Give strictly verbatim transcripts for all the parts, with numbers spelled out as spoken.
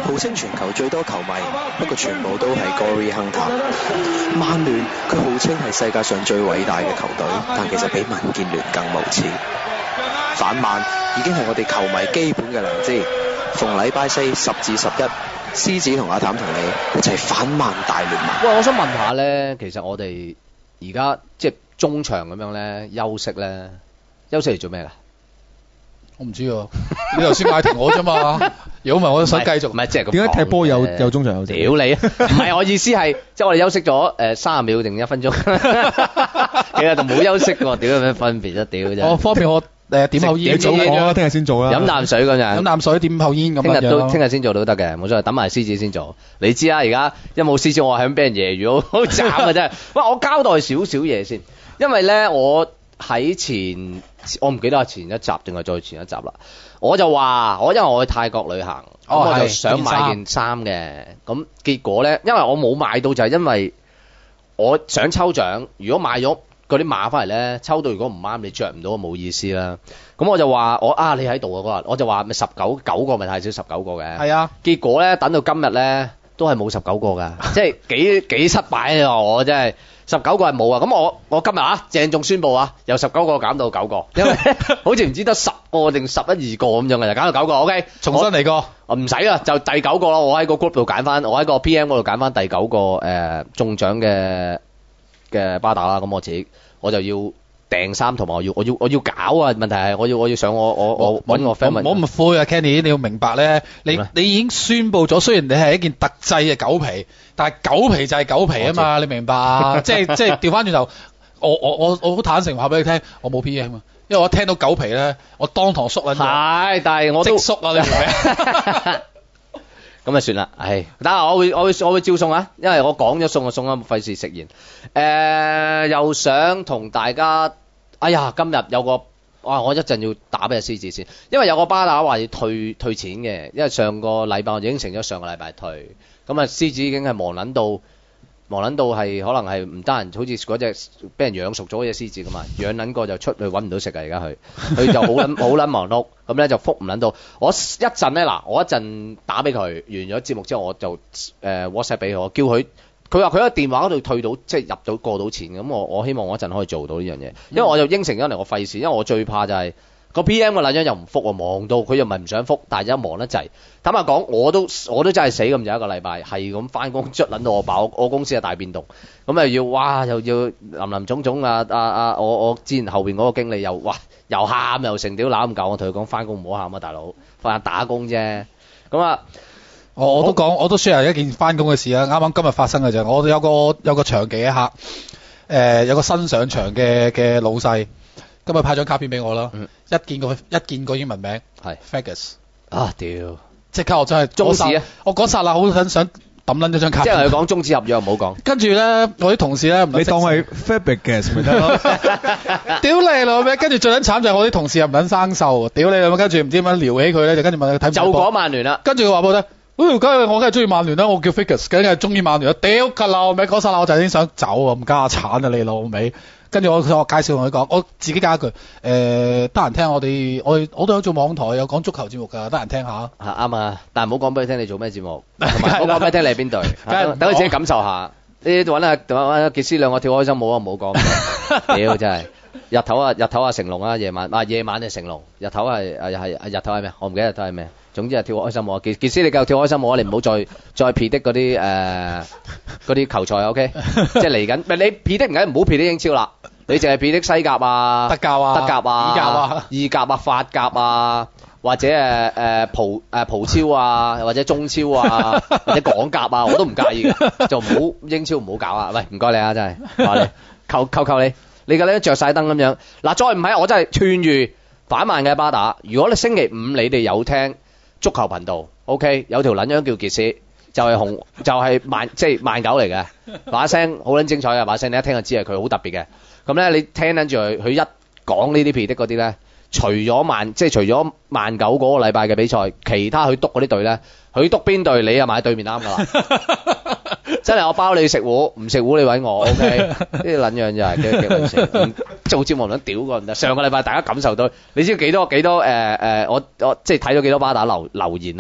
號稱全球最多球迷，不過全部都係 Gary Hunter。曼聯佢號稱係世界上最偉大嘅球隊，但其實比民建聯更無恥。反曼已經係我哋球迷基本嘅良知。逢禮拜四十至十一，獅子同阿譚同你一齊反曼大聯盟。 喂，我想問下咧，其實我哋而家即係中場咁樣咧休息咧，休息嚟做咩㗎？ 我唔知喎，你頭先嗌停我啫嘛，如果唔係我想繼續。 唔係即係咁。 點解踢波有有中場休息？ 屌你啊！唔係我意思係，即係我哋休息咗誒三十秒定一分鐘，其實就冇休息喎。屌有咩分別啫？屌真。 我方便我誒點口煙。 早講啦，聽日先做啦。 飲啖水嗰陣。 飲啖水點口煙咁樣。 聽日都聽日先做都得嘅，冇所謂。等埋獅子先做。你知啦，而家一冇獅子，我係咁俾人揶揄，好慘啊真係。喂，我交代少少嘢先，因為咧我喺前我唔記得係前一集定係再前一集啦。我就話我因為我去泰國旅行，咁、哦、我就想買件衫嘅，咁結果咧，因為我冇買到就係因為我想抽獎，如果買咗嗰啲碼翻嚟咧，抽到如果唔啱你着唔到，冇意思啦。咁我就話我啊，你喺度啊嗰日，我就話咪十九九個咪太少十九個嘅，係啊。結果咧等到今日咧都係冇十九個㗎，即係幾幾失敗啊！我真係。十九個係冇啊，咁我我今日啊鄭重宣佈啊，由十九個減到九個，因為好似唔知得十個定十一二個咁樣嘅，就減到九個 ，OK， 重新嚟過， 唔使啦，就第九個咯，我喺個 group 度揀翻，我喺個 P M 嗰度揀翻第九個誒、呃、中獎嘅嘅巴打啦，咁我自己我就要訂衫同埋我要我要我要搞啊！問題係我要我要上我我我揾我 friend 問。 唔好咁灰啊 Kenny， 你要明白咧，你你已經宣佈咗，雖然你係一件特製嘅狗皮，但係狗皮就係狗皮啊嘛，你明白啊？即係即係調翻轉頭，我我我我好坦誠話俾你聽，我冇 P M 啊，因為我聽到狗皮咧，我當堂縮撚咗。係，但係我都即縮啊！你明唔明？咁啊算啦，唉，等下我會我會我會照送啊，因為我講咗送就送啊，費事食言。誒、呃，又想同大家，哎呀，今日有個，哇，我一陣要打俾阿獅子先，因為有個巴打話要退退錢嘅，因為上個禮拜我已經承咗上個禮拜退，咁啊獅子已經係忙撚到。忙撚到係可能係唔得閒，好似嗰隻俾人養熟咗嘅獅子咁嘛，養撚過就出去揾唔到食啊！而家佢佢就好撚好撚忙碌，咁咧就覆唔撚到。我一陣咧嗱，我一陣打俾佢，完咗節目之後我就誒、呃、WhatsApp 俾佢，叫佢。佢話佢喺電話嗰度退到，即係入到過到錢咁。我我希望我一陣可以做到呢樣嘢，因為我就應承咗嚟，我費事，因為我最怕就係、是。個 P M 個撚樣又唔覆喎，忙到佢又唔係唔想覆，但係而家忙得滯。坦白講，我都我都真係死咁，就一個禮拜係咁翻工，捽撚到我飽。我公司係大變動，咁又要哇又要林林總總啊啊啊！我我之前後邊嗰個經理又哇又喊又成屌攬咁搞，我同佢講翻工唔好喊啊，大佬，翻打工啫。咁啊，我我都講我都 share 一件翻工嘅事啊，啱啱今日發生嘅啫。我有個有個場記嘅客，誒、呃、有個新上場嘅嘅老細。今日派張卡片俾我啦、嗯，一見過一見過英文名係 Fergus 啊屌！即刻我真係中指啊！我嗰剎那好想想抌撚咗張卡片，即係佢講中指合約唔好講。跟住咧，我啲同事咧，你當係 Fergus 咪得咯？屌你老味！跟住最撚慘就係我啲同事又唔撚生銹，屌你老味！跟住唔知點樣撩起佢咧，就跟住問佢睇唔睇就講曼聯啦。跟住佢話俾我聽，誒，梗係我梗係中意曼聯啦，我叫 Fergus，梗係中意曼聯啦。屌㗎老味！嗰剎那我就已經想走啊，咁家產啊你老味！跟住我我介紹同佢講，我自己加一句，誒、呃、得閒聽我哋，我我都有做網台，有講足球節目㗎，得閒聽下。係啱啊，但係唔好講俾佢聽你做咩節目，同埋唔好講俾佢聽你係邊隊，等佢自己感受下。你揾下揾下傑斯兩個跳開心舞啊，唔好講。屌真係，日頭啊日頭啊成龍啊，夜晚啊夜晚係成龍，日頭係係係日頭係咩？我唔記得日頭係咩。總之係跳開心舞啊！傑傑斯你繼續跳開心舞啊！你唔好再再撇的嗰啲誒嗰啲球賽 OK，即係嚟緊。唔係你撇的唔緊，唔好撇的英超啦。你淨係撇的西甲啊、德甲啊、德甲啊、意甲啊、意甲啊、法甲啊，或者誒誒葡誒葡超啊，或者中超啊，或者港甲啊，我都唔介意嘅，就唔好英超唔好搞啊！喂，唔該你啊，真係話你求求求你，你嘅咧著曬燈咁樣嗱，再唔係我真係勸喻反曼嘅巴打。如果你星期五你哋有聽足球頻道 ，OK， 有條撚樣叫傑斯，就係、是、紅，就係、是、慢，即係慢狗嚟嘅，把聲好撚精彩嘅，把聲你一聽就知係佢好特別嘅。咁咧，你聽緊住佢，佢一講呢啲屁的嗰啲咧，除咗慢，即係除咗慢狗嗰個禮拜嘅比賽，其他佢督嗰啲隊咧，佢督邊隊你啊買對面啱噶啦。真係我包你食糊，唔食糊你揾我 ，OK？呢啲撚樣就係幾幾撚死，做節目唔撚屌個唔得。上個禮拜大家感受到，你知幾多幾多誒誒、呃呃？我我即係睇咗幾多巴打留留言啊！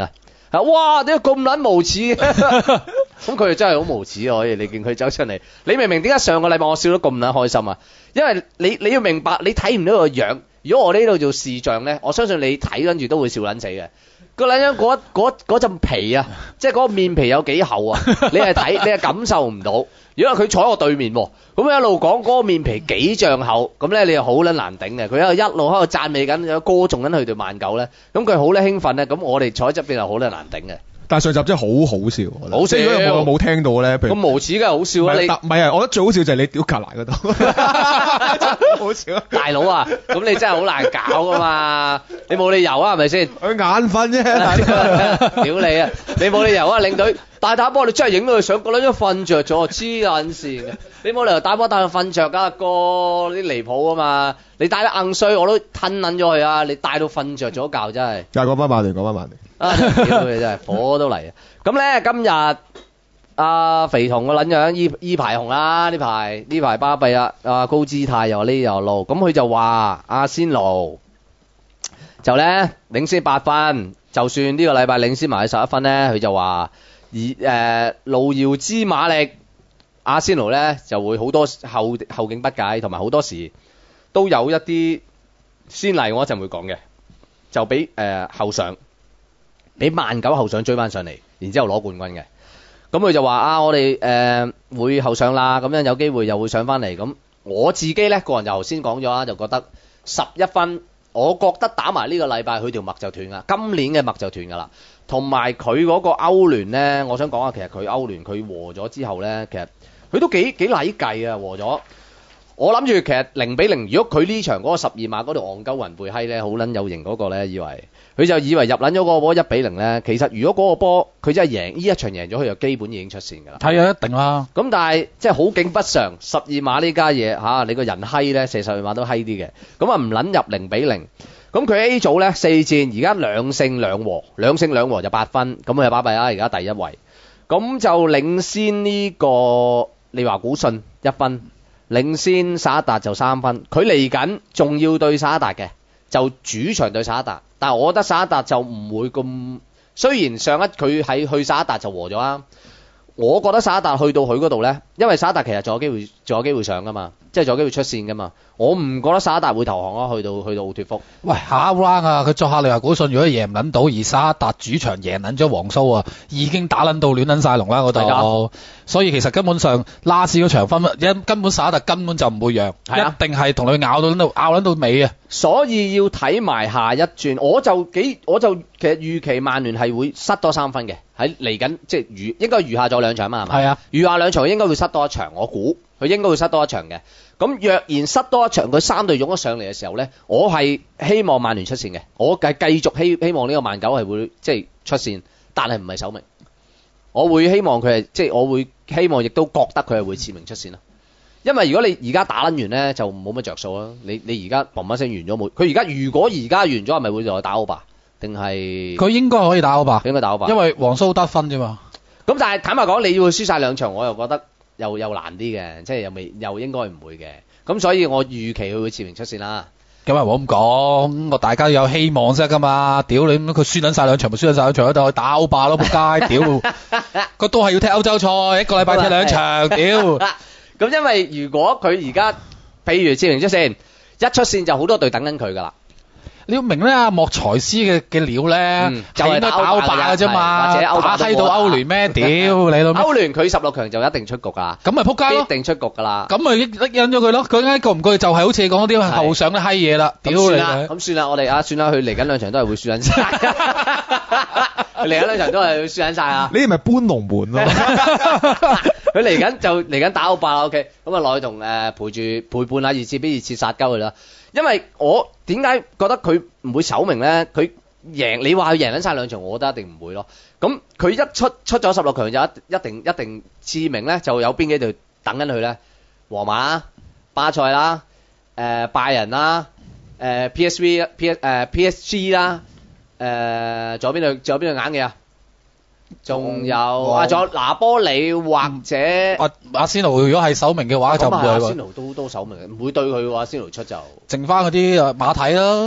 啊哇點解咁撚無恥嘅？咁佢哋真係好無恥啊！可以你見佢走出嚟，你明唔明點解上個禮拜我笑得咁撚開心啊？因為你你要明白，你睇唔到個樣。如果我呢度做視像咧，我相信你睇跟住都會笑撚死嘅。個撚樣嗰嗰嗰陣皮啊，即係嗰個面皮有幾厚啊？你係睇，你係感受唔到。如果佢坐喺我對面喎，咁一路講嗰個面皮幾丈厚，咁咧你又好撚難頂嘅。佢喺度一路喺度讚美緊，有歌頌緊佢對萬九咧，咁佢好撚興奮咧，咁我哋坐喺側邊又好撚難頂嘅。 但係上集真係好好笑， 好笑！ 如果有冇冇聽到咧，譬如咁無恥梗係好笑啊！你唔係啊，我覺得最好笑就係你屌格蘭嗰度，真係好笑。 大佬啊，咁你真係好難搞噶嘛！你冇理由啊，係咪先？ 佢眼瞓啫， 屌你啊！你冇理由啊，領隊大打波你真係影到佢上個撚咗瞓着咗，黐撚線嘅！你冇理由打波帶佢瞓着㗎，哥啲離譜啊嘛！你帶得硬衰我都吞撚咗佢啊！你帶到瞓着咗覺真係。 又講翻曼聯，講翻曼聯。 啊！屌你真係火都嚟啊！咁咧今日阿肥童個撚樣依依排紅啦，呢排呢排巴閉啦，啊高姿態又呢又路，咁佢就話阿仙奴就咧領先八分，就算呢個禮拜領先埋十一分咧，佢就話而誒路遙知馬力，阿仙奴咧就會好多後後勁不解，同埋好多時都有一啲先例，我一陣會講嘅，就俾誒、呃、後上。俾萬九後上追翻上嚟，然之後攞冠軍嘅。咁佢就話啊，我哋誒、呃、會後上啦，咁樣有機會又會上翻嚟。咁我自己咧個人就頭先講咗啦，就覺得十一分，我覺得打埋呢個禮拜佢條脈就斷啦，今年嘅脈就斷㗎啦。同埋佢嗰個歐聯咧，我想講下，其實佢歐聯佢和咗之後咧，其實佢都幾幾禮計啊，和咗。我諗住其實零比零，如果佢呢場嗰個十二碼嗰條戇鳩雲背閪咧，好撚有型嗰個咧，以為佢就以為入撚咗嗰個波一比零咧，其實如果嗰個波佢真係贏呢一場贏咗，佢就基本已經出線㗎啦。 係啊，一定啦。 咁但係即係好景不常，十二碼呢家嘢嚇，你個人閪咧射十二碼都閪啲嘅，咁啊唔撚入零比零。咁佢 A 組咧四戰，而家兩勝兩和，兩勝兩和就八分，咁佢就巴閉啦，而家第一位，咁就領先呢個利華古遜一分。領先薩達就三分，佢嚟緊仲要對薩達嘅，就主場對薩達，但係我覺得薩達就唔會咁，雖然上一佢喺去薩達就和咗啦，我覺得薩達去到佢嗰度呢，因為薩達其實仲有機會，仲有機會上噶嘛，即係仲有機會出線噶嘛，我唔覺得薩達會投降咯，去到去到奧脫福。 喂，下一 round 啊，佢作客利華古遜，如果贏唔撚到，而沙達主場贏撚咗黃蘇啊，已經打撚到亂撚晒龍啦嗰度，所以其實根本上拉斯嗰場分，一根本沙達根本就唔會讓， 啊、 一定係同佢咬到到咬撚到尾啊！ 所以要睇埋下一轉，我就幾我就其實預期曼聯係會失多三分嘅，喺嚟緊即係餘應該餘下咗兩場嘛係咪？ 係啊， 餘下兩場應該會失多一場，我估佢應該會失多一場嘅。咁若然失多一場，佢三隊湧咗上嚟嘅時候呢，我係希望曼聯出線嘅，我繼繼續希希望呢個曼九係會即係出線，但係唔係首名。我會希望佢係即係我會希望亦都覺得佢係會次名出線啦。因為如果你而家打撚完呢，就冇乜着數啦。你你而家砰一聲完咗冇？佢而家如果而家完咗，係咪會再打歐霸？定係佢應該可以打歐霸， 應該打歐霸， 因為黃蘇得分啫嘛。 咁但係坦白講，你要輸晒兩場，我又覺得又又難啲嘅，即係又未又應該唔會嘅。咁所以我預期佢會次名出線啦。 咁啊，唔好咁講，我大家有希望啫噶嘛。屌你，佢輸撚晒兩場，咪輸撚晒兩場，喺度去打歐霸咯，仆街！屌，佢都係要踢歐洲賽，一個禮拜踢兩場，屌。 咁因為如果佢而家譬如次名出線，一出線就好多隊等緊佢噶啦。 你要明咧，阿莫財斯嘅嘅料咧， 嗯、就係、是、 打歐霸嘅啫嘛，或者歐霸打閪到歐聯咩？屌你老！ 歐聯佢十六強就一定出局噶， 咁咪撲街咯， 一定出局噶啦。 咁咪引咗佢咯，佢啱過唔過就係好似你講嗰啲後上啲閪嘢啦。屌你！ 咁算啦，我哋啊算啦，佢嚟緊兩場都係會輸緊晒。佢嚟緊兩場都係會輸緊晒啊！ 你係咪搬龍門咯？ 佢嚟緊就嚟緊打歐霸啦 ，OK。咁啊，落去同誒陪住陪伴下熱刺，俾熱刺殺鳩佢啦。因為我點解覺得佢唔會首名咧？佢贏你話佢贏緊晒兩場，我覺得一定唔會咯。咁佢一出出咗十六強就一一定一定次名咧，就有邊幾隊等緊佢咧？皇馬啦、巴塞啦、誒拜仁啦、誒 P S V、P 誒 P S G 啦、誒仲有邊隊？仲有邊隊硬嘅啊？仲有啊，仲有拿波里或者阿阿仙奴，如果係首名嘅話就唔會喎。 阿仙奴都都首名，唔會對佢嘅話，阿仙奴出就剩翻嗰啲馬體啦。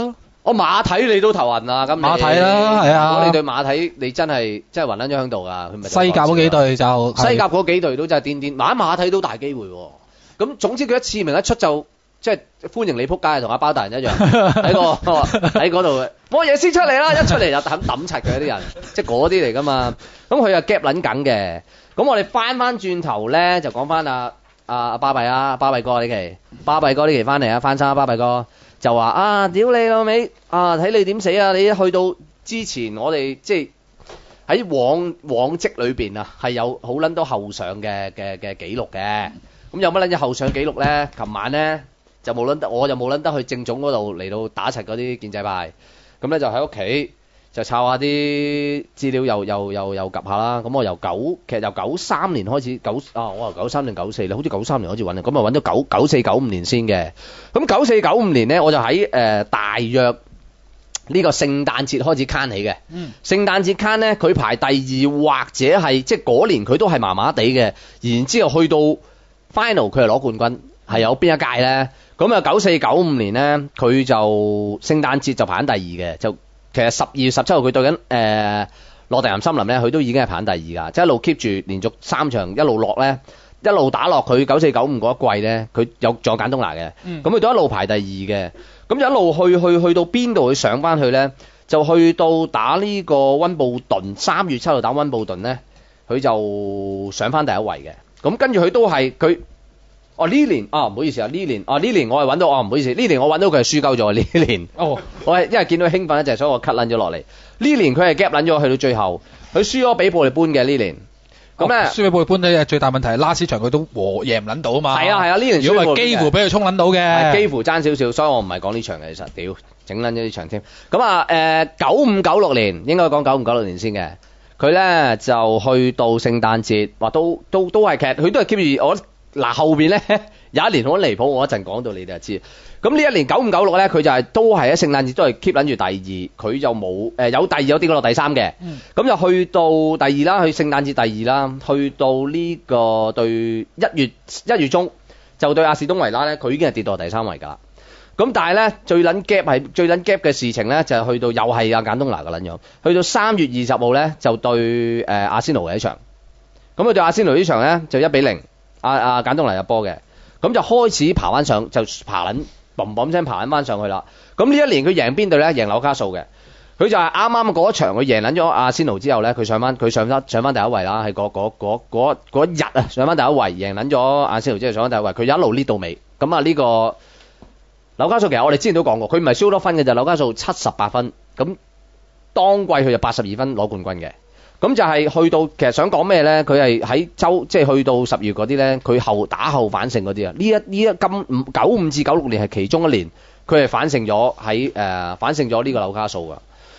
我馬體你都頭暈啊！咁你馬體啦係啊如果你對馬體你真係真係暈撚咗喺度㗎，佢咪西甲嗰幾隊就西甲嗰幾隊都真係癲癲，馬馬體都大機會喎。咁總之佢一次名一出就即係歡迎你撲街，同阿包大人一樣喺個喺嗰度，我嘢先出嚟啦，一出嚟就抌抌柒嘅啲人，即係嗰啲嚟㗎嘛。咁佢又夾撚緊嘅。咁我哋翻翻轉頭咧，就講翻阿阿阿巴閉啊，巴閉哥呢期，巴閉哥呢期翻嚟啊，翻生啊，巴閉哥就話啊，屌你老味啊，睇你點死啊！你一去到之前，我哋即係喺往往績裏邊啊，係有好撚多後上嘅嘅嘅記錄嘅。咁有乜撚嘢後上記錄咧？琴晚咧就冇撚得，我就冇撚得去正總嗰度嚟到打柒嗰啲建制派。咁咧就喺屋企。就抄下啲資料又，又又又又及下啦。咁我由九，其實由九三年開始，九啊，我由九三定九四咧，好似九三年開始揾啊。咁啊揾到九九四九五年先嘅。咁九四九五年咧，我就喺誒、呃、大約呢個聖誕節開始攤起嘅。嗯。聖誕節攤咧，佢排第二或者係即係嗰年佢都係麻麻地嘅。然之後去到 final 佢係攞冠軍，係有邊一屆咧？咁啊九四九五年咧，佢就聖誕節就排緊第二嘅，就。其實十二月十七號佢對緊誒諾定咸森林咧，佢都已經係排第二㗎，即係一路 keep 住連續三場一路落咧，一路打落佢九四九五嗰一季咧，佢有仲有簡東拿嘅，咁佢都一路排第二嘅，咁一路去去去到邊度去上翻去咧？就去到打呢個溫布頓，三月七號打溫布頓咧，佢就上翻第一位嘅，咁跟住佢都係佢。哦呢年啊唔好意思啊呢年啊呢年我係揾到哦唔好意思呢年我揾到佢係輸鳩咗呢年哦我係因為見到佢興奮一隻所以我 cut 撚咗落嚟呢年佢係 gap 撚咗去到最後佢輸咗俾布利般嘅呢年咁咧輸俾布利般咧最大問題係拉斯場佢都和贏唔撚到啊嘛係啊係啊呢年如果係幾乎俾佢衝撚到嘅幾乎爭少少所以我唔係講呢場嘅其實屌整撚咗呢場添咁啊誒九五九六年應該講九五九六年先嘅佢咧就去到聖誕節話都都都係劇佢都係 keep 住我嗱後邊咧有一年好離譜，我一陣講到你哋就知。咁呢一年九五九六咧，佢就係、是、都係喺聖誕節都係 keep 撚住第二，佢就冇誒、呃、有第二有跌落第三嘅。咁、嗯、就去到第二啦，去聖誕節第二啦，去到呢個對一月一月中就對阿士東維拉咧，佢已經係跌到第三位㗎啦。咁但係咧最撚 gap 係最撚 gap 嘅事情咧，就係、是、去到又係阿簡東拿嘅撚樣，去到三月二十號咧就對誒、呃、阿仙奴嘅一場。咁佢對阿仙奴呢場咧就一比零。阿阿簡東拿入波嘅，咁就開始爬翻上，就爬撚嘣嘣聲爬緊翻上去啦。咁呢一年佢贏邊隊咧？贏紐卡素嘅。佢就係啱啱嗰一場，佢贏撚咗阿仙奴之後咧，佢上翻佢上翻上翻第一位啦，係嗰嗰嗰嗰嗰一日啊，上翻第一位，贏撚咗阿仙奴之後上翻第一位，佢一路呢到尾。咁啊呢個紐卡素其實我哋之前都講過，佢唔係輸多分嘅就紐卡素七十八分，咁當季佢就八十二分攞冠軍嘅。咁就係去到，其實想講咩咧？佢係喺周，即係去到十月嗰啲咧，佢後打後反勝嗰啲啊。呢一呢一今五九五至九六年係其中一年，佢係反勝咗喺誒反勝咗呢個紐卡素噶。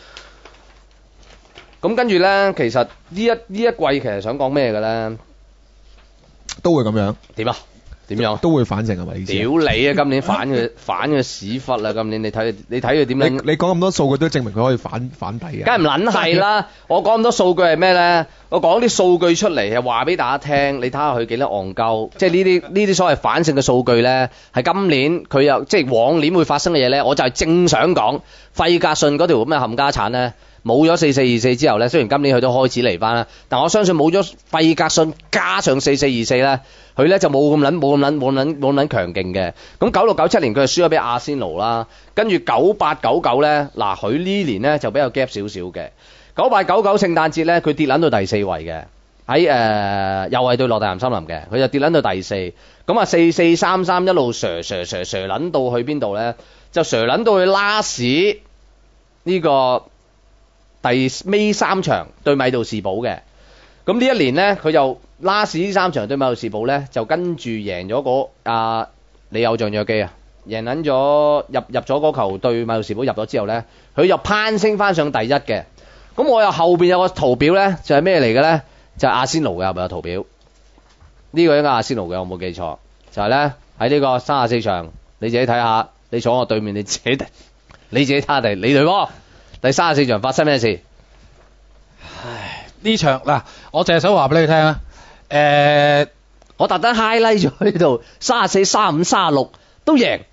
咁跟住咧，其實呢一呢一季其實想講咩嘅咧？ 都會咁樣點啊？點樣？ 都會反勝係咪？ 屌你啊！今年反佢反佢屎忽啦！今年你睇你睇佢點樣？ 你你講咁多數據都證明佢可以反反底嘅。 梗係唔撚係啦！我講咁多數據係咩咧？我講啲數據出嚟係話俾大家聽，你睇下佢幾多戇鳩。即係呢啲呢啲所謂反勝嘅數據咧，係今年佢又即係往年會發生嘅嘢咧。我就係正想講費格遜嗰條咁嘅冚家產咧。冇咗四四二四之後咧，雖然今年佢都開始嚟翻啦，但我相信冇咗費格遜加上四四二四咧，佢咧就冇咁撚冇咁撚冇撚冇撚強勁嘅。咁九六九七年佢係輸咗俾阿仙奴啦，跟住九八九九咧，嗱佢呢年咧就比較 gap 少少嘅。九八九九聖誕節咧，佢跌撚到第四位嘅，喺誒、呃、又係對諾定咸森林嘅，佢就跌撚到第四。咁啊四四三三一路瀡瀡瀡瀡撚到去邊度咧？就瀡撚到去拉屎呢、這個。第尾三場對米杜士堡嘅，咁呢一年呢，佢就拉屎呢三場對米杜士堡呢，就跟住贏咗嗰阿你有象約基啊，贏撚咗入入咗嗰球對米杜士堡入咗之後呢，佢就攀升翻上第一嘅。咁我又後邊有個圖表呢，就係咩嚟嘅呢？就係、是、阿仙奴嘅，係咪有圖表？呢、這個應該阿仙奴嘅，我冇記錯，就係、是、呢，喺呢個三十四場，你自己睇下，你坐我對面，你自己你自己睇下地，你對波。第三十四場發生咩事？ 唉，呢場嗱，我淨係想話俾你聽啊。誒、呃， 我特登 highlight 咗呢度，三十四、三十五、三十六都贏，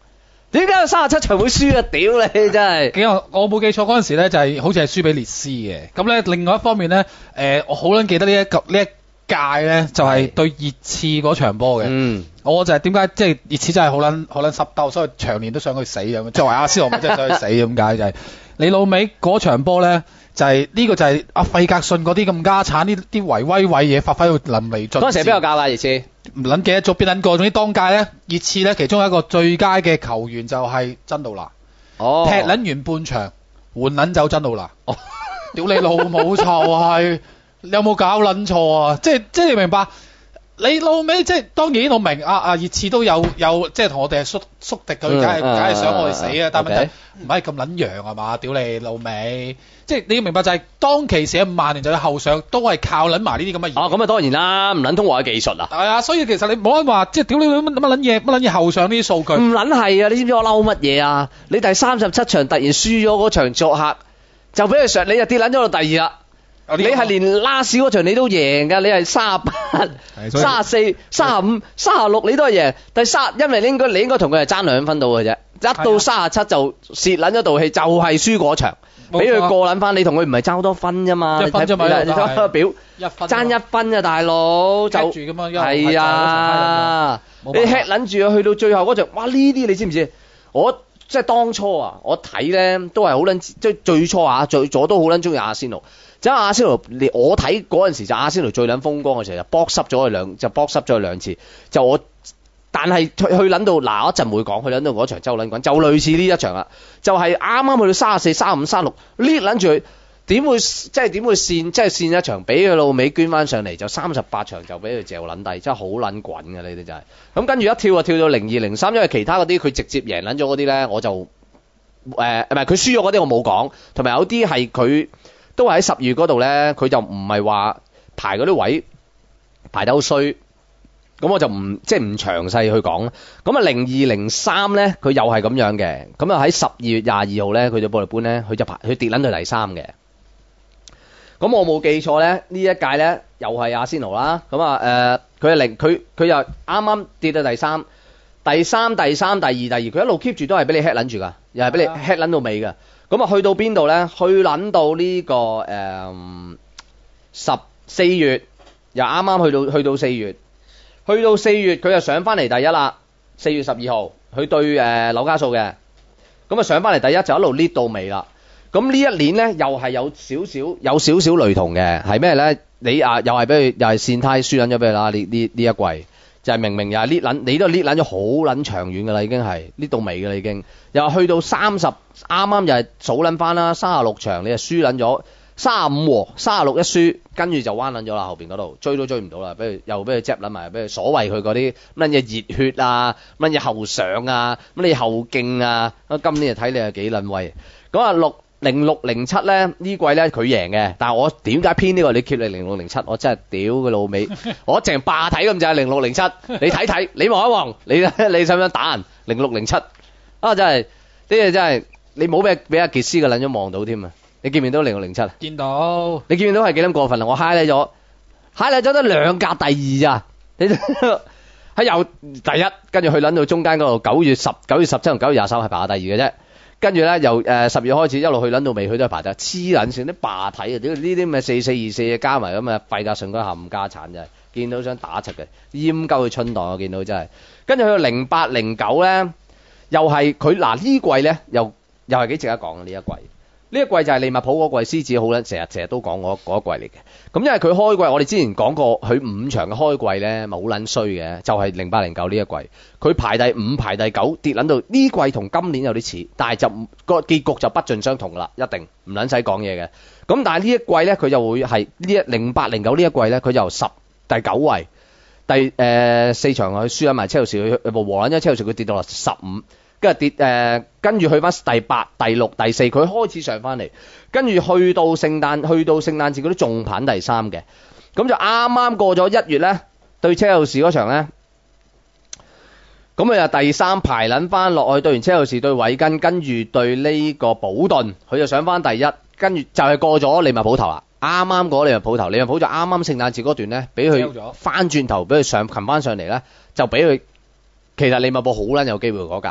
點解有三十七場會輸啊？屌你真係！ 記我我冇記錯嗰陣時咧，就係、好似係輸俾列斯嘅。咁咧，另外一方面咧，誒、呃、我好撚記得呢一個呢一屆咧，就係、係、對熱刺嗰場波嘅。 嗯， 我就係點解即係熱刺真係好撚好撚濕兜，所以長年都想去死咁。作為阿仙奴咪真係想去死咁解就係、你老味嗰場波咧。就係、是、呢、這個就係阿費格遜嗰啲咁家產呢啲維威偉嘢發揮到淋漓盡致。 嗰陣時係邊個教㗎熱刺？ 唔撚記得咗邊撚個，總之當屆咧熱刺咧其中一個最佳嘅球員就係真道拿。 哦， 踢撚完半場換撚走真道拿。哦，屌你老母臭係！你有冇搞撚錯啊？即係即係你明白？你老味即係當然我明啊啊熱刺都有有即係同我哋係宿宿敵佢，梗係梗係想我哋死啊！但係問題唔係咁撚樣係嘛？屌你老味！即係你要明白就係當其時嘅曼聯就係後上都係靠撚埋呢啲咁嘅嘢。 啊咁啊當然啦，唔撚通話嘅技術啊。 係啊，所以其實你冇得話即係屌你乜乜撚嘢乜撚嘢後上呢啲數據。 唔撚係啊！你知唔知我嬲乜嘢啊？你第三十七場突然輸咗嗰場作客，就俾佢上，你就跌撚咗到第二啦。你係連拉屎嗰場你都贏㗎，你係三十八、三十四、三十五、三十六你都係贏。第三，因為你應該你應該同佢係爭兩分到嘅啫，一到三十七就蝕撚咗道氣，就係輸嗰場，俾佢過撚翻。你同佢唔係爭好多分啫嘛， 一分啫嘛， 你睇個表， 一分爭一分啊大佬，就係啊，你吃撚住啊，去到最後嗰場，哇呢啲你知唔知？我即係當初啊，我睇咧都係好撚，即係最初啊，最左都好撚中意阿仙奴。即係阿仙奴，我睇嗰陣時就阿仙奴最撚風光嘅時候就搏濕咗佢兩，就搏濕咗佢兩次。就我，但係去去撚到嗱，我一陣會講，去撚到嗰場周撚滾，就類似呢一場啦。就係啱啱去到三十四、三十五、三十六，呢撚住佢點會即係點會線，即係線一場俾佢老尾捐翻上嚟，就三十八場就俾佢嚼撚低，真係好撚滾嘅呢啲就係。咁跟住一跳就跳到零二零三，因為其他嗰啲佢直接贏撚咗嗰啲咧，我就誒唔係佢輸咗嗰啲我冇講，同埋有啲係佢。都係喺十月嗰度咧，佢就唔係話排嗰啲位排得好衰，咁我就唔即係唔詳細去講。咁啊零二零三咧，佢又係咁樣嘅。咁啊喺十二月廿二號咧，佢就布力般咧，佢就排佢跌撚到第三嘅。咁我冇記錯咧，呢一屆咧又係阿仙奴啦。咁啊誒，佢係零佢佢又啱啱跌到第三，第三第三第二第二，佢一路 keep 住都係俾你 head 撚住㗎，又係俾你 head 撚到尾㗎。咁啊，去到邊度咧？去撚到呢、這個誒十四月，又啱啱去到去到四月，去到四月佢就上翻嚟第一啦。四月十二號，佢對誒紐卡素嘅，咁啊上翻嚟第一就一路 lead 到尾啦。咁呢一年咧，又係有少少有少少雷同嘅，係咩咧？你啊，又係俾佢又係線胎輸撚咗俾佢啦。呢呢呢一季。就係明明又係 lead 撚，你都 lead 撚咗好撚長遠㗎啦，已經係 lead 到尾㗎啦，已經又係去到三十，啱啱又係數撚翻啦，三十六場你就輸撚咗，三十五和三十六一輸，跟住就彎撚咗啦，後邊嗰度追都追唔到啦，俾佢又俾佢 zap 撚埋，俾佢所謂佢嗰啲乜嘢熱血啊，乜嘢後上啊，乜嘢後勁啊，今年就睇你係幾撚威，咁啊六。零六零七咧呢季咧佢贏嘅，但係我點解偏呢個？你揭你零六零七，我真係屌佢老味，我淨係霸睇咁就係零六零七，你睇睇，你望一望，你你想唔想打人？零六零七啊，真係呢嘢真係你冇俾俾阿傑斯嘅撚咗望到添啊！你見唔見到零六零七啊？ 見到， 你見唔見到係幾咁過分啊？我 highlight 咗 highlight 咗得兩格第二咋？你喺由第一，跟住去撚到中間嗰度九月十九月十七同九月廿三係排下第二嘅啫。跟住咧，由誒十月開始一路去撚到尾，佢都係排得黐撚線啲霸體啊！屌呢啲咁嘅四四二四嘅加埋咁嘅費格遜嗰冚家產真係，見到想打柒嘅，閹鳩佢春袋我見到真係。跟住去到零八零九咧，又係佢嗱呢季咧，又又係幾值得講嘅呢一季。呢一季就係利物浦嗰季，獅子好撚成日成日都講嗰嗰一季嚟嘅。咁因為佢開季，我哋之前講過佢五場嘅開季咧，咪好撚衰嘅，就係零八零九呢一季，佢排第五排第九跌撚到呢季同今年有啲似，但係就個結局就不盡相同啦，一定唔撚使講嘢嘅。咁但係呢一季咧，佢就會係呢一零八零九呢一季咧，佢就十第九位，第誒、呃、四場佢輸緊埋車路士，佢和撚咗車路士，佢跌到落十五。跟住跌誒，跟住去翻第八、第六、第四，佢開始上翻嚟，跟住去到聖誕，去到聖誕節嗰啲仲排第三嘅，咁就啱啱過咗一月咧，對車路士嗰場咧，咁佢就第三排撚翻落去，對完車路士對韋根，跟住對呢個保頓，佢就上翻第一，跟住就係過咗利物浦頭啦，啱啱過利物浦頭，利物浦就啱啱聖誕節嗰段咧，俾佢翻轉頭，俾佢上擒翻上嚟咧，就俾佢其實利物浦好撚有機會嗰屆。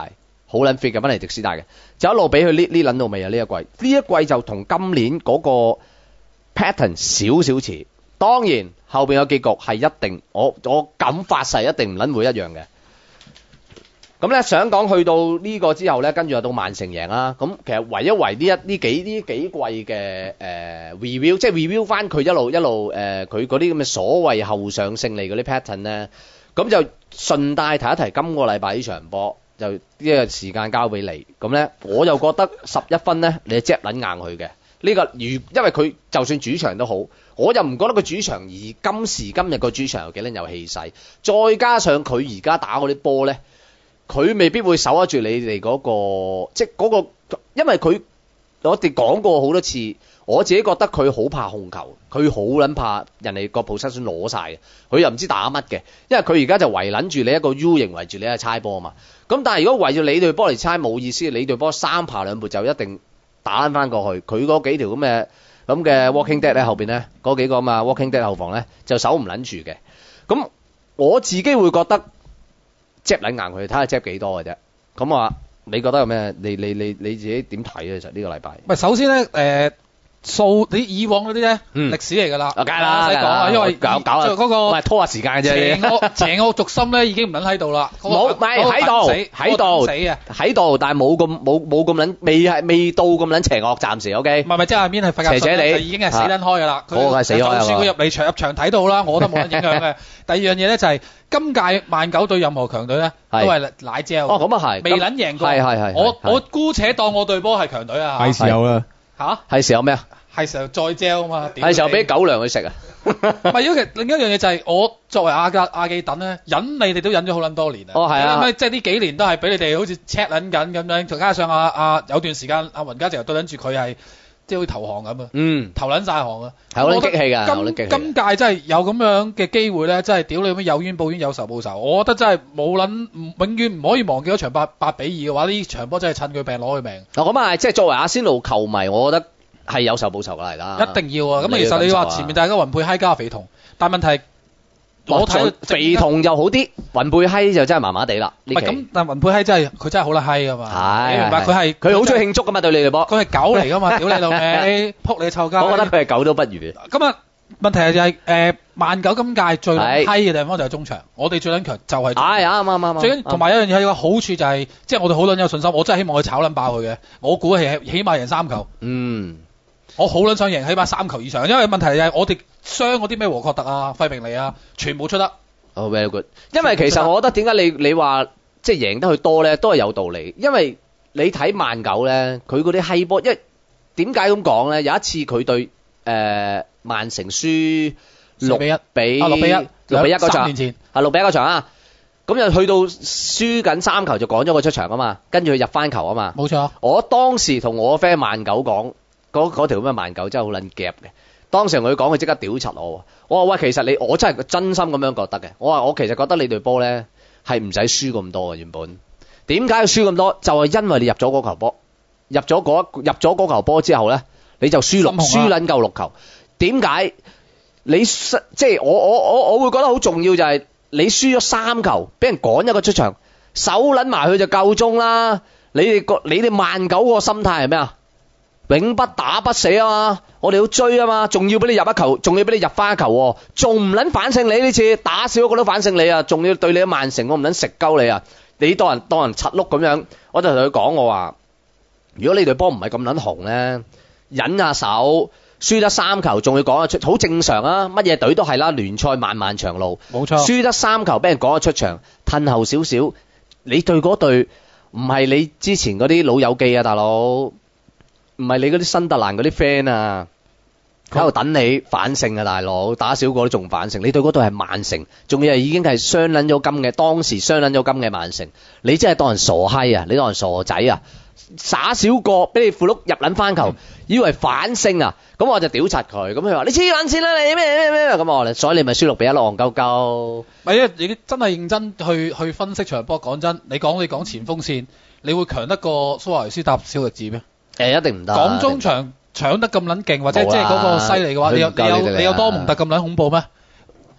好撚 fit 嘅賓尼迪斯戴嘅，就一路俾佢呢呢撚到尾啊！呢一季呢一季就同今年嗰個 pattern 少少似，當然後邊嘅結局係一定，我我敢發誓一定唔撚會一樣嘅。咁咧想講去到呢個之後咧，跟住就到曼城贏啦。咁其實唯一為呢一呢幾呢幾季嘅誒、呃、review，即係 review 翻佢一路一路誒佢嗰啲咁嘅所謂後上勝利嗰啲 pattern 咧，咁就順帶提一提今個禮拜呢場波，就呢個時間交俾你。咁咧我就覺得十一分咧，你係執撚硬佢嘅呢個，如因為佢就算主場都好，我又唔覺得佢主場而今時今日個主場有幾撚有氣勢，再加上佢而家打嗰啲波咧。佢未必會守得住你哋嗰、那個，即係、那、嗰個，因為佢我哋講過好多次，我自己覺得佢好怕控球，佢好撚怕人哋個 possession攞晒嘅，佢又唔知打乜嘅，因為佢而家就圍撚住你一個 U 型圍住你一猜波啊嘛。咁但係如果圍住你隊波嚟猜冇意思，你隊波三爬兩步就一定打撚翻過去。佢嗰幾條咁嘅咁嘅 Walking Dead 咧後邊咧嗰幾個啊嘛 Walking Dead 後防咧就守唔撚住嘅。咁我自己會覺得。執撚硬佢，睇下執幾多嘅啫。咁啊，你覺得有咩？你你你你自己點睇啊？其實呢個禮拜。 唔係首先咧，誒數你以往嗰啲咧歷史嚟㗎啦， 梗係啦， 唔使講啦，因為搞搞嗰個唔係拖下時間嘅啫。 邪惡邪惡軸心咧已經唔撚喺度啦， 冇，唔係喺度，喺度， 死嘅， 喺度，但係冇咁冇冇咁撚，未係未到咁撚邪惡，暫時 OK。 唔係唔係，即係下邊係費格遜咧，已經係死撚開㗎啦。 嗰個係死開啊！ 就算佢入嚟場入場睇到啦，我覺得冇乜影響嘅。第二樣嘢咧就係今屆曼九對任何強隊咧都係奶膠。 哦，咁啊係， 未撚贏過。 係係係。 我我姑且當我隊波係強隊啊。 係時候啦。 嚇？ 係時候咩啊？ 係時候再膠啊嘛。 係時候俾狗糧佢食啊！ 唔係，因為另一樣嘢就係我作為阿格阿記等咧，忍你哋都忍咗好撚多年啊。 哦，係啊。 即係呢幾年都係俾你哋好似 check 撚緊咁樣，再加上阿阿有段時間阿雲家成日對撚住佢係。即係好似投降咁啊！嗯，投撚晒行啊， 係好撚激氣㗎，好撚激氣。 今屆真係有咁樣嘅機會咧，真係屌你咁有冤報冤有仇報仇。我覺得真係冇撚，永遠唔可以忘記嗰場八八比二嘅話，呢場波真係趁佢病攞佢命。 嗱咁啊，即係作為阿仙奴球迷，我覺得係有仇報仇㗎嚟啦。 一定要啊！咁其實你話前面大家雲佩閪加肥童，但係問題我睇肥童又好啲，雲佩閪就真係麻麻地啦。 唔係咁，但雲佩閪真係佢真係好撚閪㗎嘛。 係， 你明白佢係佢好中意慶祝㗎嘛？對你哋波， 佢係狗嚟㗎嘛？屌你老味，撲你臭街！ 我覺得佢係狗都不如。 咁啊，問題係就係誒曼九今屆最閪嘅地方就係中場，我哋最撚強就係。係啱啱啱。最緊同埋有一樣嘢係個好處就係，即係我哋好撚有信心，我真係希望佢炒撚爆佢嘅。我估係起碼贏三球。嗯。我好撚想贏起碼三球以上，因為問題係我哋傷嗰啲咩和確特啊、費明尼啊，全部出得。 哦、oh, very good。因為其實我覺得點解你你話即係贏得佢多咧，都係有道理。因為你睇曼九咧，佢嗰啲閪波，因為點解咁講咧？有一次佢對誒、呃、曼城輸六比一，比啊六比一，六比一嗰場，三年前啊六比一嗰場啊。咁就去到輸緊三球就趕咗佢出場啊嘛，跟住佢入翻球啊嘛。冇錯。我當時同我 friend 曼九講。嗰嗰條咁嘅曼九真係好撚夾嘅，當時佢講佢即刻屌柒我，我話喂，其實你我真係真心咁樣覺得嘅，我話我其實覺得你隊波咧係唔使輸咁多嘅原本，點解要輸咁多？就係、是、因為你入咗嗰球波，入咗嗰入咗嗰球波之後咧，你就輸六輸撚夠六球，點解？你即係我我我我會覺得好重要就係你輸咗三球，俾人趕一個出場，手撚埋佢就夠鐘啦。你哋個你哋曼九個心態係咩啊？永不打不死啊嘛，我哋要追啊嘛，仲要俾你入一球，仲要俾你入翻一球喎，仲唔撚反勝你呢次？打少一個都反勝你啊，仲要對你曼城我唔撚食鳩你啊！你當人當人柒碌咁樣，我就同佢講我話，如果你隊波唔係咁撚紅咧，忍下手，輸得三球仲要講得出，好正常啊！乜嘢隊都係啦，聯賽漫漫長路，冇錯，輸得三球俾人講得出場，褪後少少，你對嗰隊唔係你之前嗰啲老友記啊，大佬。唔係你嗰啲新特蘭嗰啲 friend 啊，喺度等你反勝啊，大佬打少個都仲反勝，你對嗰隊係曼城，仲要係已經係傷撚咗金嘅，當時傷撚咗金嘅曼城，你真係當人傻閪啊，你當人傻仔啊，耍少個俾你符碌入撚翻球，以為反勝啊，咁我就屌柒佢，咁佢話你黐撚線啦你咩咩咩咁我，所以你咪輸六比一咯，戇鳩鳩。咪因為你真係認真去去分析場波，講真，你講你講前鋒線，你會強得過蘇亞雷斯搭小力治咩？誒一定唔得。講中場搶得咁撚勁，或者即係嗰個犀利嘅話，你有你有你有多蒙特咁撚恐怖咩？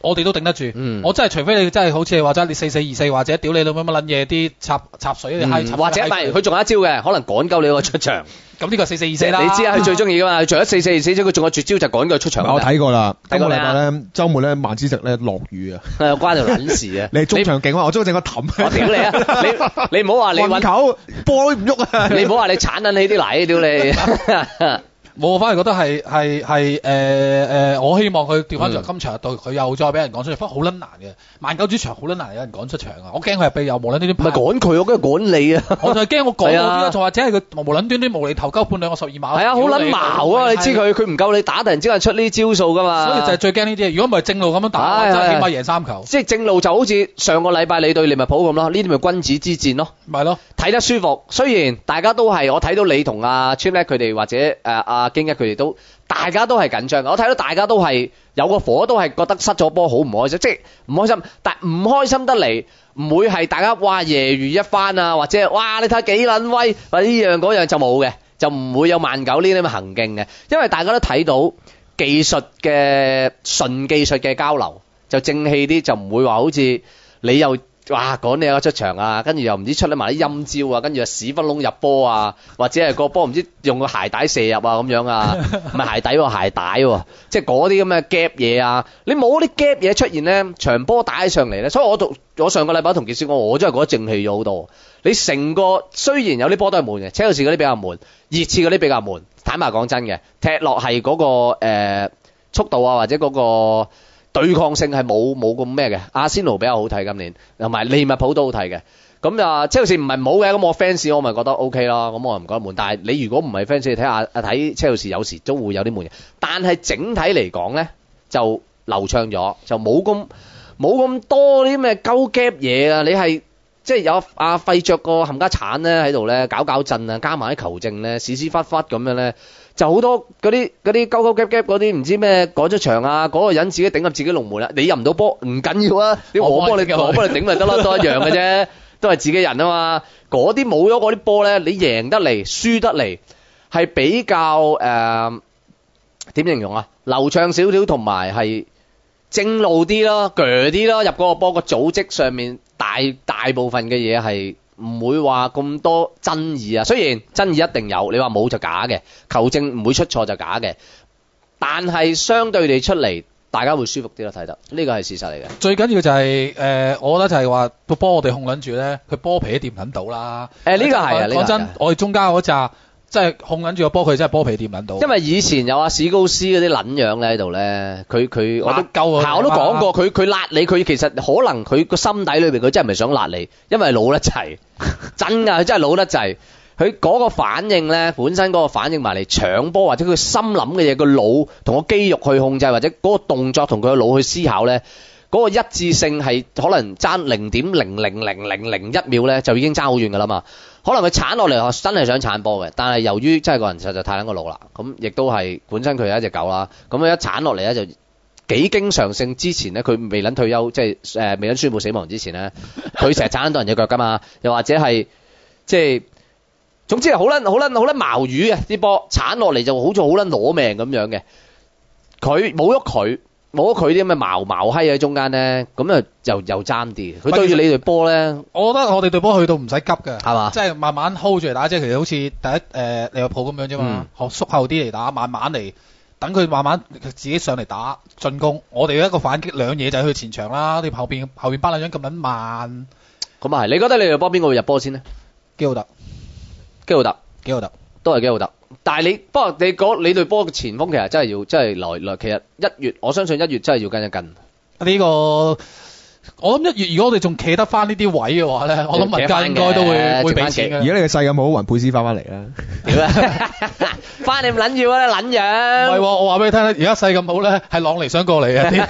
我哋都頂得住。 嗯我真係除非你真係好似你話齋，你四四二四或者屌你老乜乜撚嘢啲插插水啲閪插， 或者唔係佢仲有一招嘅，可能趕鳩你個出場。 咁呢個四四二四啦。 你知啊，佢最中意噶嘛？除咗四四二四，佢仲有絕招就趕佢出場。 我睇過啦，今個禮睇過你啊拜咧，週末咧，曼之石咧落雨啊， 係關條撚事啊！ 你係中場勁啊，我中意整個氹。 我屌你啊！你你唔好話你運揾， 球波都唔喐啊！ 你唔好話你鏟撚起啲泥，屌你！ 我反而覺得係係係誒誒，我希望佢調翻場今場對佢又再俾人趕出場，不過好撚難嘅。曼九主場好撚難有人趕出場啊！我驚佢係被又無撚端端唔係趕佢，我驚趕你啊！ 我就係驚我趕係啊到邊啊，仲或者係佢無撚端端無厘頭鳩判兩個十二碼。 係啊，好撚矛啊！你知佢佢唔夠你打，突然之間出呢招數噶嘛。 所以就係最驚呢啲嘢。如果唔係正路咁樣打， 係係真係起碼贏三球。 即係正路就好似上個禮拜你對利物浦咁咯，呢啲咪君子之戰咯。 咪咯， 睇得舒服，雖然大家都係我睇到你同阿 Chimley 佢哋或者誒阿京一佢哋都，大家都係緊張嘅。我睇到大家都係有個火，都係覺得失咗波好唔開心，即係唔開心。但唔開心得嚟，唔會係大家哇揶揄一番啊，或者哇你睇下幾撚威，或者呢樣嗰樣就冇嘅，就唔會有曼九呢啲咁嘅行徑嘅，因為大家都睇到技術嘅純技術嘅交流，就正氣啲，就唔會話好似你又。哇！趕你有個出場啊，跟住又唔知出得埋啲陰招啊，跟住又屎忽窿入波啊，或者係個波唔知用個鞋帶射入啊咁樣啊，唔係鞋底喎，鞋帶喎，即係嗰啲咁嘅 gap 嘢啊，你冇啲 gap 嘢出現咧，場波打起上嚟咧，所以我讀我上個禮拜同傑少講，我真係覺得正氣咗好多。你成個雖然有啲波都係悶嘅，車路士嗰啲比較悶，熱刺嗰啲比較悶，坦白講真嘅，踢落係嗰個誒、呃、速度啊或者嗰、嗰個。對抗性係冇冇咁咩嘅，阿仙奴比較好睇今年，同埋利物浦都好睇嘅。咁啊，車路士唔係唔好嘅，咁我 fans 我咪覺得 OK 咯，咁我又唔覺得悶。但係你如果唔係 fans，你睇下睇車路士有時都會有啲悶嘅。但係整體嚟講咧，就流暢咗，就冇咁冇咁多啲咩鳩 gap 嘢啊！你係即係有阿費着個冚家鏟咧喺度咧搞搞震啊，加埋啲球證咧屎屎忽忽咁樣咧。就好多嗰啲嗰啲鳩鳩夾夾嗰啲唔知咩趕出場啊，嗰、嗰個人自己頂入自己龍門啦，你入唔到波唔緊要啊，我幫你我幫你頂咪得咯，都一樣嘅啫，都係自己人啊嘛。嗰啲冇咗嗰啲波咧，你贏得嚟輸得嚟係比較誒點、呃、形容啊？流暢少少同埋係正路啲咯，鋸啲咯，入嗰個波個組織上面大大部分嘅嘢係。唔會話咁多爭議啊，雖然爭議一定有，你話冇就假嘅，球證唔會出錯就假嘅，但係相對地出嚟，大家會舒服啲咯，睇得呢個係事實嚟嘅。 最緊要就係、是、誒、呃，我覺得就係話個波我哋控撚住咧，佢波皮都掂撚到啦。誒呢個係啊， 講真，我哋中間嗰扎即係控撚住個波，佢真係波皮掂撚到。 因為以前有阿史高斯嗰啲撚樣咧喺度咧，佢佢我都夠係我都講過，佢佢辣你，佢其實可能佢個心底裏邊佢真係唔係想辣你，因為老得滯，真㗎，佢真係老得滯。佢嗰個反應咧，本身嗰個反應埋嚟搶波，或者佢心諗嘅嘢，個腦同個肌肉去控制，或者嗰個動作同佢個腦去思考咧，嗰、嗰個一致性係可能爭零點零零零零零一秒咧，就已經爭好遠㗎啦嘛。可能佢鏟落嚟真係想鏟波嘅，但係由於真係個人實在太撚個腦啦，咁亦都係本身佢係一隻狗啦，咁佢一鏟落嚟咧就幾經常性。之前咧佢未撚退休，即係誒未撚宣布死亡之前咧，佢成日鏟到人隻腳㗎嘛，又或者係即係總之係好撚好撚好撚矛魚嘅啲波鏟落嚟就好似好撚攞命咁樣嘅，佢冇咗佢。冇咗佢啲咁嘅毛毛閪喺中間咧，咁啊又又爭啲。佢對住你隊波咧， 我覺得我哋隊波去到唔使急嘅， 係嘛？ 即係慢慢 hold 住嚟打，即係其實好似第一誒、呃、利物浦咁樣啫嘛，學、嗯、縮後啲嚟打，慢慢嚟，等佢慢慢自己上嚟打進攻。我哋一個反擊兩嘢就係去前場啦，你後邊後邊班兩樣咁撚慢。 咁啊係，你覺得你隊波邊個會入波先呢？ 基奧特， 基奧特， 基奧特，都係基奧特。但係你不過你講你隊波嘅前鋒其實真係要真係來來，其實一月我相信一月真係要跟一跟。呢、這個我諗一月如果我哋仲企得翻呢啲位嘅話咧，我諗物價應該都會會俾錢嘅。 而家你嘅勢咁好，雲佩斯翻翻嚟啦。點啊？ 翻你唔撚要啊，撚樣！ 唔係喎，我話俾你聽咧，而家勢咁好咧，係朗尼想過嚟嘅。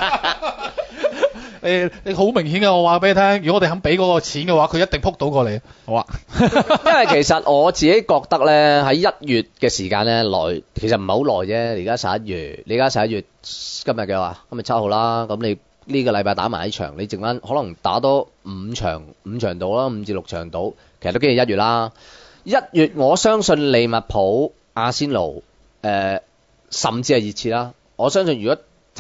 你你好明顯嘅，我話俾你聽，如果我哋肯俾嗰個錢嘅話，佢一定撲到過嚟。好啊， 因為其實我自己覺得咧，喺一月嘅時間咧，來其實唔係好耐啫。而家十一月，你而家十一月今日嘅話，今日七號啦。咁你呢個禮拜打埋一場，你剩翻可能打多五場五場到啦，五至六場到，其實都經係一月啦。一月我相信利物浦、阿仙奴，誒、呃，甚至係熱刺啦。我相信如果喺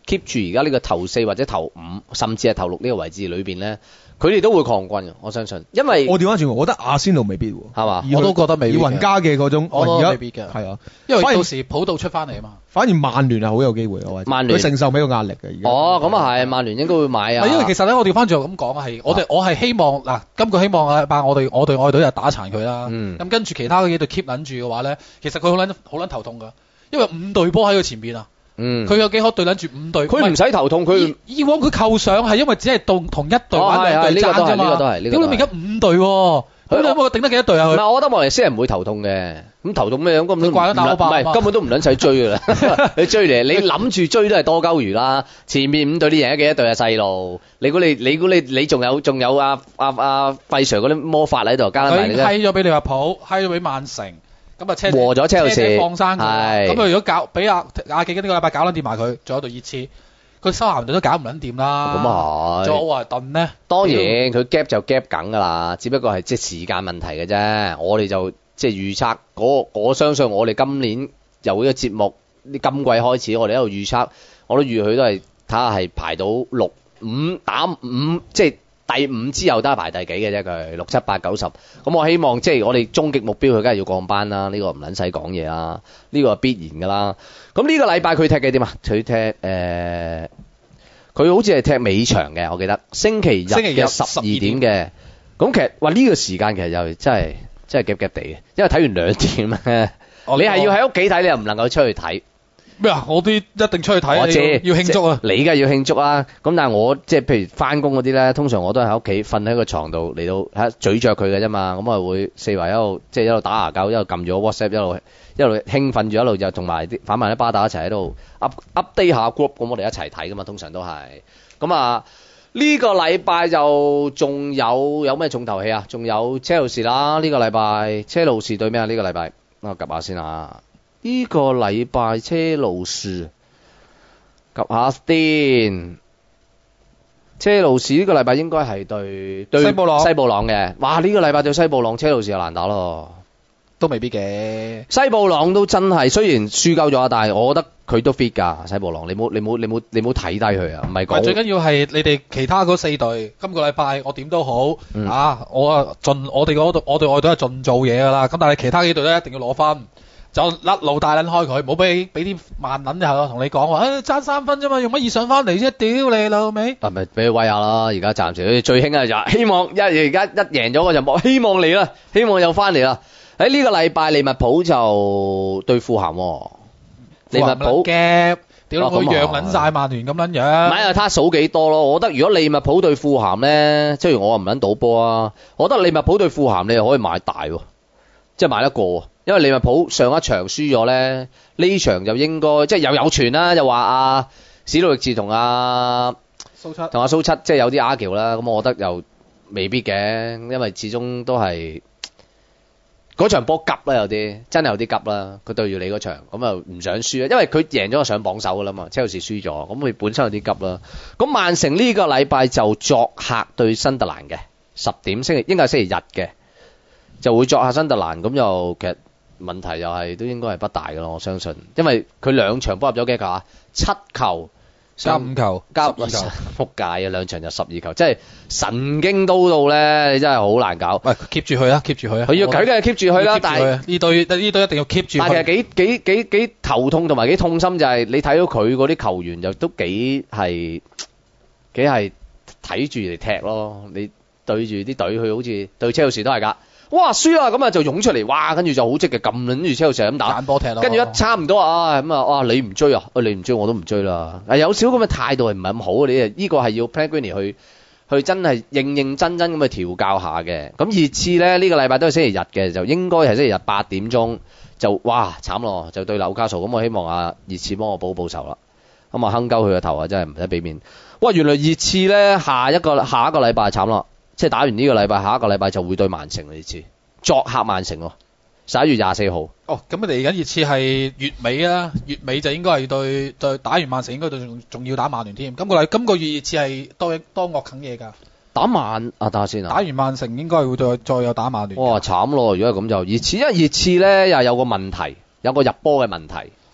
keep 住而家呢個頭四或者頭五，甚至係頭六呢個位置裏邊咧，佢哋都會抗軍嘅，我相信，因為我調翻轉，我覺得阿仙奴未必喎， 係嘛？ 我都覺得未必嘅。 以雲加嘅嗰種， 我都而家未必嘅， 係啊， 因為反而到時普渡出翻嚟啊嘛。 反而曼聯係好有機會，我覺得曼聯佢承受唔起個壓力嘅而家。 哦，咁啊係，曼聯應該會買啊。 因為其實咧，我調翻轉咁講係，我哋我係希望嗱，今個希望啊，把我哋我哋愛隊就打殘佢啦。 嗯咁跟住其他嘅幾隊 keep 撚住嘅話咧，其實佢好撚好撚頭痛㗎，因為五隊波喺佢前邊啊。 嗯， 佢有幾可對撚住五隊？ 佢唔使頭痛，佢以以往佢扣上係因為只係到同一隊玩兩隊爭啫嘛。 呢個都係，呢個都係。 屌你而家五隊喎，咁你有冇頂得幾多隊啊？佢唔係，我覺得莫耶斯係唔會頭痛嘅。咁頭痛咩樣？根本都唔掛咗大歐霸唔係，根本都唔撚使追㗎啦。你追嚟，你諗住追都係多鳩餘啦。前面五隊你贏咗幾多隊啊？細路，你估你你估你你仲有仲有阿阿阿費 Sir 嗰啲魔法喺度加埋你啫。 閪咗俾利物浦，閪咗俾曼城。咁啊，車和咗車路士放生佢， 係咁佢如果搞俾阿阿記呢個禮拜搞撚掂埋佢，仲有隊熱刺，佢修咸頓都搞唔撚掂啦。 咁啊係。 仲有奧華頓咧， 當然佢 gap 就 gap 緊㗎啦，只不過係即係時間問題嘅啫。我哋就即係預測嗰，我相信我哋今年由呢個節目啲今季開始，我哋喺度預測，我都預佢都係睇下係排到六五打五，即係。第五之後都係排第幾嘅啫，佢六七八九十。咁我希望即係我哋終極目標，佢梗係要降班啦。呢、這個唔撚使講嘢啦，呢、這個係必然㗎啦。咁呢個禮拜佢踢嘅點啊？佢踢誒，佢、呃、好似係踢尾場嘅，我記得星期日嘅十二點嘅。咁其實話呢、這個時間其實又真係真係夾夾地嘅，因為睇完兩點咧，你係要喺屋企睇，你又唔能夠出去睇。 咩啊？我啲一定出去睇， 我知要慶祝啊！ 你梗係要慶祝啦。咁但係我即係譬如翻工嗰啲咧，通常我都係喺屋企瞓喺個床度嚟到喺咀嚼佢嘅啫嘛。咁啊會四圍一路即係一路打牙膠，一路撳住個 WhatsApp，一路一路興奮住，一路就同埋啲反埋啲巴打一齊喺度 up update 下 group，咁我哋一齊睇噶嘛。通常都係咁啊。呢、這個禮拜就仲有有咩重頭戲啊？仲有車路士啦。呢、這個禮拜車路士對咩啊？呢、這個禮拜我及下先啊。呢個禮拜車路士及下先，車路士呢個禮拜應該係對對西布朗西布朗嘅。哇！呢、這個禮拜對西布朗，車路士就難打咯， 都未必嘅。 西布朗都真係雖然輸鳩咗，但係我覺得佢都 fit 㗎。西布朗，你冇你冇你冇你冇睇低佢啊！唔係講最緊要係你哋其他嗰四隊，今個禮拜我點都好、 嗯、 啊！我啊盡我哋嗰度，我哋外隊係盡做嘢㗎啦。咁但係其他幾隊咧一定要攞分。就甩路大撚開佢，唔好俾俾啲慢撚又同你講話，誒爭三分啫嘛，用乜嘢上翻嚟啫？屌你老味！ 啊咪俾佢威下啦！而家暫時好似最興啊就希望一而家一贏咗我就冇希望嚟啦，希望又翻嚟啦！喺呢個禮拜利物浦就對富咸喎，利物浦夾屌哦佢讓撚晒曼聯咁撚樣。 唔係啊，睇下數幾多咯。我覺得如果利物浦對富咸咧，即係我唔撚賭波啊，我覺得利物浦對富咸你又可以買大喎，即係買得過。因為利物浦上一場輸咗咧，呢場就應該即係又有傳啦，就話阿史路易治同阿蘇七同阿蘇七即係有啲 argue 啦，咁我覺得又未必嘅，因為始終都係嗰場波急啦，有啲真係有啲急啦，佢對住你嗰場，咁又唔想輸啊，因為佢贏咗就上榜首噶啦嘛，車路士輸咗，咁佢本身有啲急啦。咁曼城呢個禮拜就作客對新特蘭嘅，十點星期應該係星期日嘅，就會作客新特蘭，咁又其實。問題又係都應該係不大嘅咯，我相信，因為佢兩場波入咗幾球啊？七球加五球加十二球， 撲街啊！兩場就十二球，即係神經刀到咧，你真係好難搞。 喂 keep 住佢啊 keep 住佢啊！ 佢要佢梗係 keep 住佢啦，但係呢隊呢隊一定要 keep 住佢。 但係其實幾幾幾幾頭痛同埋幾痛心就係你睇到佢嗰啲球員就都幾係幾係睇住嚟踢咯，你對住啲隊，佢好似對車路士都係㗎。哇輸啦，咁啊就湧出嚟，哇跟住就好積極撳撚住車路士咁打， 揀波踢咯。 跟住一差唔多啊咁啊，哇你唔追啊，你唔追我都唔追啦。啊有少咁嘅態度係唔係咁好啊？你啊呢個係要 Pellegrini 去去真係認認真真咁去調教下嘅。咁熱刺咧呢、呢個禮拜都係星期日嘅，就應該係星期日八點鐘就哇慘咯，就對紐卡素。咁我希望啊熱刺幫我報報仇啦。咁啊哼鳩佢個頭啊，真係唔使俾面。哇原來熱刺咧下一個下一個禮拜慘啦。即係打完呢個禮拜，下一個禮拜就會對曼城呢次作客曼城喎，十一月廿四號。 哦，咁你嚟緊熱刺係月尾啊，月尾就應該係對對打完曼城，應該對仲仲要打曼聯添。今個禮今個月熱刺係多多惡啃嘢㗎。 打曼啊，等下先啊。 打完曼城應該會再再有打曼聯。 哇，慘咯！如果係咁就熱刺，因為熱刺咧又有個問題，有個入波嘅問題，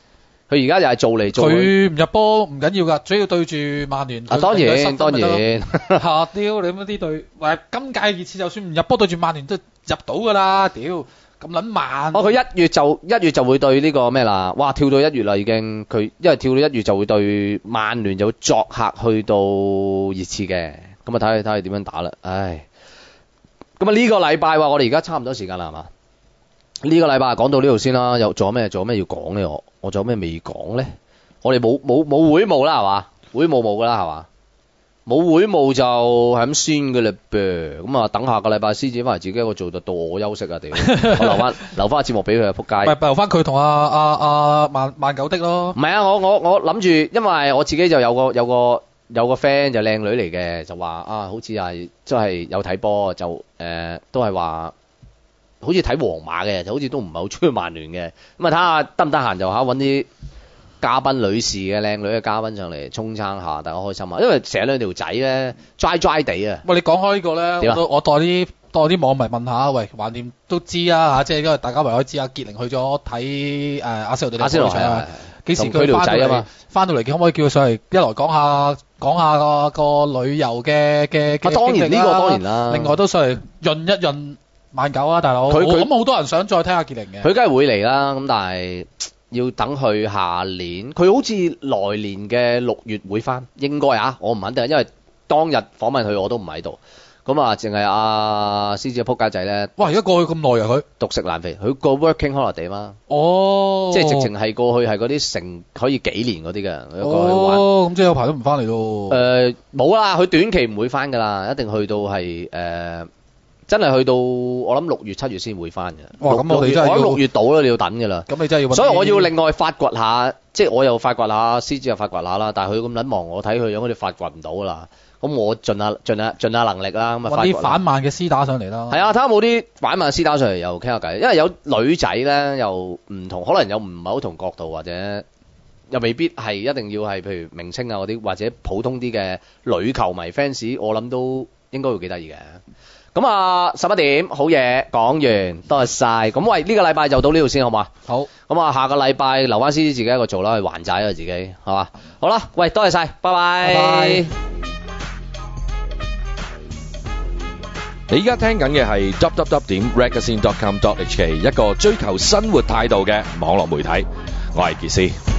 佢而家又係做嚟做去。 佢唔入波唔緊要㗎，主要對住曼聯。 啊，當然當然。 嚇屌你乜啲隊，喂今屆熱刺就算唔入波對住曼聯都入到㗎啦，屌咁撚慢。 哦，佢一月就一月就會對呢個咩啦？哇，跳到一月啦已經。佢因為跳到一月就會對曼聯就會作客去到熱刺嘅。咁啊睇下睇下點樣打啦，唉。咁啊呢個禮拜話我哋而家差唔多時間啦係嘛？呢個禮拜講到呢度先啦，有仲有咩仲有咩要講咧？我我仲有咩未講咧？我哋冇冇冇會務啦係嘛？會務冇噶啦係嘛？冇會務就係咁先嘅嘞噃。咁啊等下個禮拜獅子翻嚟自己一個做，就到我休息啊屌！我留翻留翻個節目俾佢啊仆街。 咪留翻佢同阿阿阿萬萬九的咯。 唔係啊，我我我諗住，因為我自己就有個有個有個 friend 就靚女嚟嘅，就話啊好似係即係有睇波就誒、呃、都係話。好似睇皇馬嘅，就好似都唔係好中意曼聯嘅。咁啊睇下得唔得閒就嚇揾啲嘉賓女士嘅靚女嘅嘉賓上嚟沖撐下，大家開心啊！因為成日兩條仔咧 dry dry 地啊。 喂，你講開呢個咧，我都我代啲代啲網民問下，喂，橫掂都知啊嚇，即係因為大家圍開知啊，傑寧去咗睇誒阿仙奴對利物浦場，幾時佢翻到嚟？翻到嚟可唔可以叫佢上嚟一來講下講下個個旅遊嘅嘅嘅當然呢個當然啦， 另外都上嚟潤一潤。萬九啊，大佬！佢佢咁好多人想再睇下傑寧嘅。 佢梗係會嚟啦，咁但係要等佢下年。佢好似來年嘅六月會翻，應該啊，我唔肯定，因為當日訪問佢我都唔喺度。咁啊，淨係阿獅子嘅撲街仔咧。 哇！而家過去咁耐啊，佢獨食難肥，佢個 working holiday 嘛。 哦。即係直情係過去係嗰啲成可以幾年嗰啲嘅，佢過去玩。 哦，咁即係有排都唔翻嚟咯。 誒冇啦，佢短期唔會翻㗎啦，一定去到係誒。呃真係去到我諗六月七月先會翻嘅。 哇！咁我哋真係我諗六月到啦，你要等㗎啦。 咁你真係要。 所以我要另外發掘下，即係我又發掘下，獅子又發掘下啦。但係佢咁撚忙，我睇佢樣好似發掘唔到啦。咁我盡下盡下盡下能力啦。咁啊， 揾啲反慢嘅絲打上嚟啦。 係啊，睇下冇啲反慢絲打上嚟又傾下偈。因為有女仔咧又唔同，可能又唔係好同角度，或者又未必係一定要係譬如明星啊嗰啲，或者普通啲嘅女球迷 fans， 我諗都應該會幾得意嘅。咁啊，十一點好嘢講完，多謝晒。咁喂，呢個禮拜就到呢度先好嘛？ 好。咁啊，下個禮拜留翻獅子自己一個做啦，去還債啊自己，係嘛？好啦，喂，多謝晒，拜拜。拜拜。 你依家聽緊嘅係 double-u double-u double-u 點 ragazine dot com dot h k 一個追求生活態度嘅網絡媒體，我係傑斯。